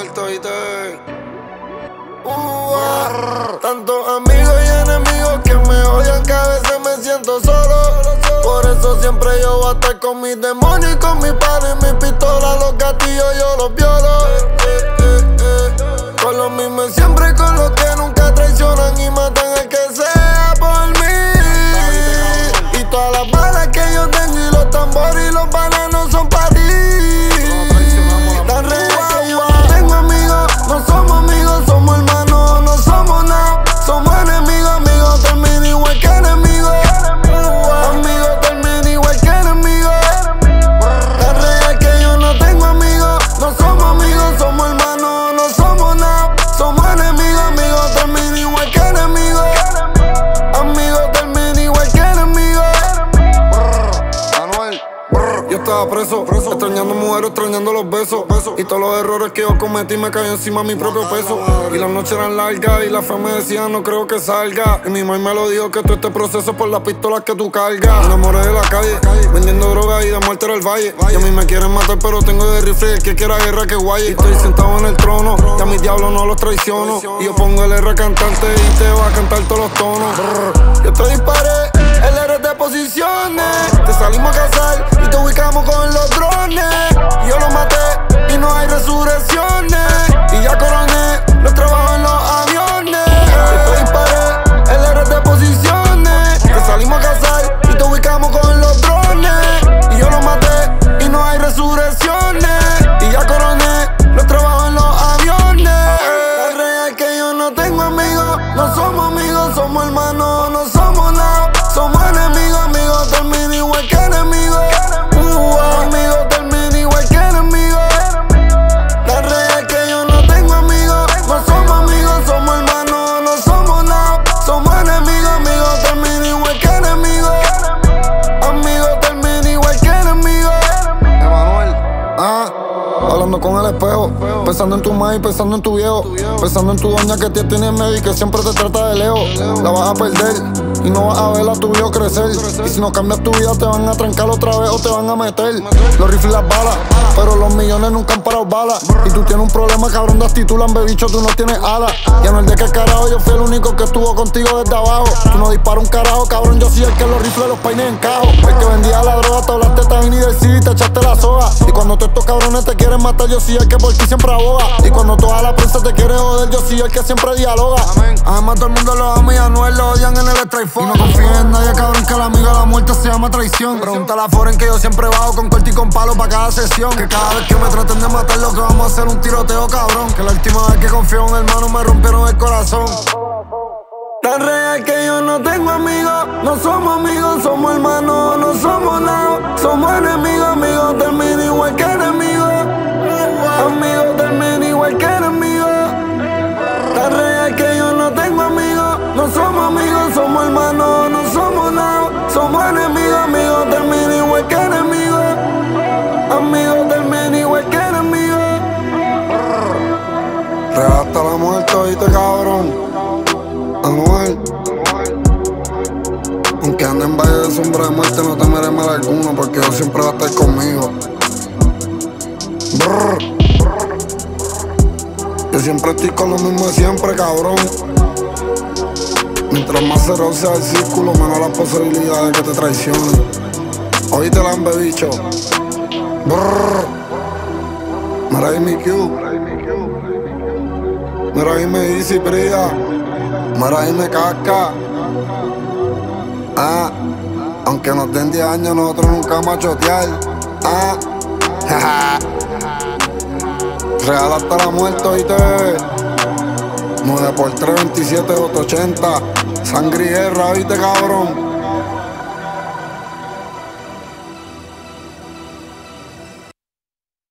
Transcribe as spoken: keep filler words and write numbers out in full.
muerto y te... Uh, ah. Tantos amigos y enemigos que me odian, que a veces me siento solo. Por eso siempre yo voy a estar con mis demonios y con mi padre y mi pistola. Los gatillos yo los violo. Eh, eh, eh. Con los mismos siempre y con los que nunca traicionan y matan al que sea por mí. Y todas las balas que yo tengo y los tambores y los bananos son para ti. Tan real que yo no tengo amigos, no somos amigos, somos hermanos, no somos nada. Somos enemigos, amigos, termina igual que enemigos. Amigos, termina igual que enemigos. Tan real que yo no tengo amigos, no somos amigos, somos hermanos, no somos nada. Somos enemigos, amigos, termina igual que enemigos. Amigos, termina igual que enemigos. Manuel, yo estaba preso, preso, extrañando mujeres, extrañando los besos, besos. Y todos los errores que yo cometí me cayó encima mi propio peso. Y las noches eran largas y la fe me decía no creo que salga. Y mi mamá me lo dijo que todo este proceso es por las pistolas que tú cargas. Me enamoré de la calle, vendiendo droga y de muerte era el valle. Y a mí me quieren matar pero tengo de rifle, el que quiera guerra que guaye. Y estoy sentado en el trono, y a mis diablos no los traiciono. Y yo pongo el R cantante y te va a cantar todos los tonos. Yo te disparé, el R de posiciones. Te salimos a cazar y te ubicamos con los drones. Y yo lo maté y no hay resurrecciones. Y ya coroné los trabajos en los aviones. Yo te disparé, el R de posiciones. Te salimos a cazar y te ubicamos con los drones. Y yo lo maté y no hay resurrecciones. Y ya coroné los trabajos en los aviones. Es real que yo no tengo amigos, no somos amigos, somos hermanos, no somos nada. Somos enemigos, amigos, termina igual que enemigos. Uh, amigos, termina igual que enemigos. La real que yo no tengo amigos, no somos amigos, somos hermanos, no somos nada. Somos enemigos, amigos, termina igual que enemigos. Amigos, termina igual que enemigos. Emanuel, ah, hablando con el espejo, pensando en tu madre y pensando en tu viejo, pensando en tu doña que te tiene en medio y que siempre te trata de lejos. La vas a perder y no vas a ver a tu viejo crecer. Y si no cambias tu vida te van a trancar otra vez o te van a meter los rifles y las balas, pero los millones nunca han parado balas. Y tú tienes un problema cabrón de actitud, lambebicho, tú no tienes alas. Ya no el de qué carajo, yo fui el único que estuvo contigo desde abajo. Tú no disparas un carajo, cabrón, yo soy el que los rifles los peines en cajo. El que vendía la droga, te hablaste también y del C D, te echaste la soga. Y cuando todos estos cabrones te quieren matar, yo soy el que por ti siempre aboga. Y cuando toda la prensa te quiere joder, yo soy el que siempre dialoga. Además todo el mundo lo ama y a Anuel lo odian en el strike phone. Y no confíes en nadie, cabrón, que la amiga de la muerte se llama traición. Pregúntale a Foren que yo siempre bajo con corte y con palo para cada sesión. Que cada vez que me traten de matar lo que vamos a hacer un tiroteo, cabrón. Que la última vez que confié en un hermano me rompieron el corazón. Tan real que yo no tengo amigos, no somos amigos, somos hermanos, no somos nada. Somos enemigos, amigos, termina igual que enemigos. Amigos, termina igual que enemigos. Tan real que yo no tengo amigos, no somos amigos, somos hermanos, no somos nada. Somos enemigos, amigos, termina igual que enemigos. Amigos, termina igual que enemigos. Real hasta la muerte, oíste, cabrón. Anuel, aunque ande en valle de sombra de muerte, no temeré mal alguno, porque Dios siempre va a estar conmigo. Brr. Yo siempre estoy con lo mismo de siempre, cabrón. Mientras más cerrado sea el círculo, menos la posibilidad de que te traicionen. Oíste, lambebicho. Brr. Mira ahí mi Q. Mira ahí me Easy Prida. Mira ahí me Casca. Ah, aunque nos den diez años, nosotros nunca vamos a chotear. Ah, jaja. Real hasta la muerte, oíste. nueve por tres, veintisiete, ochenta. Sangre y guerra, oíste, cabrón.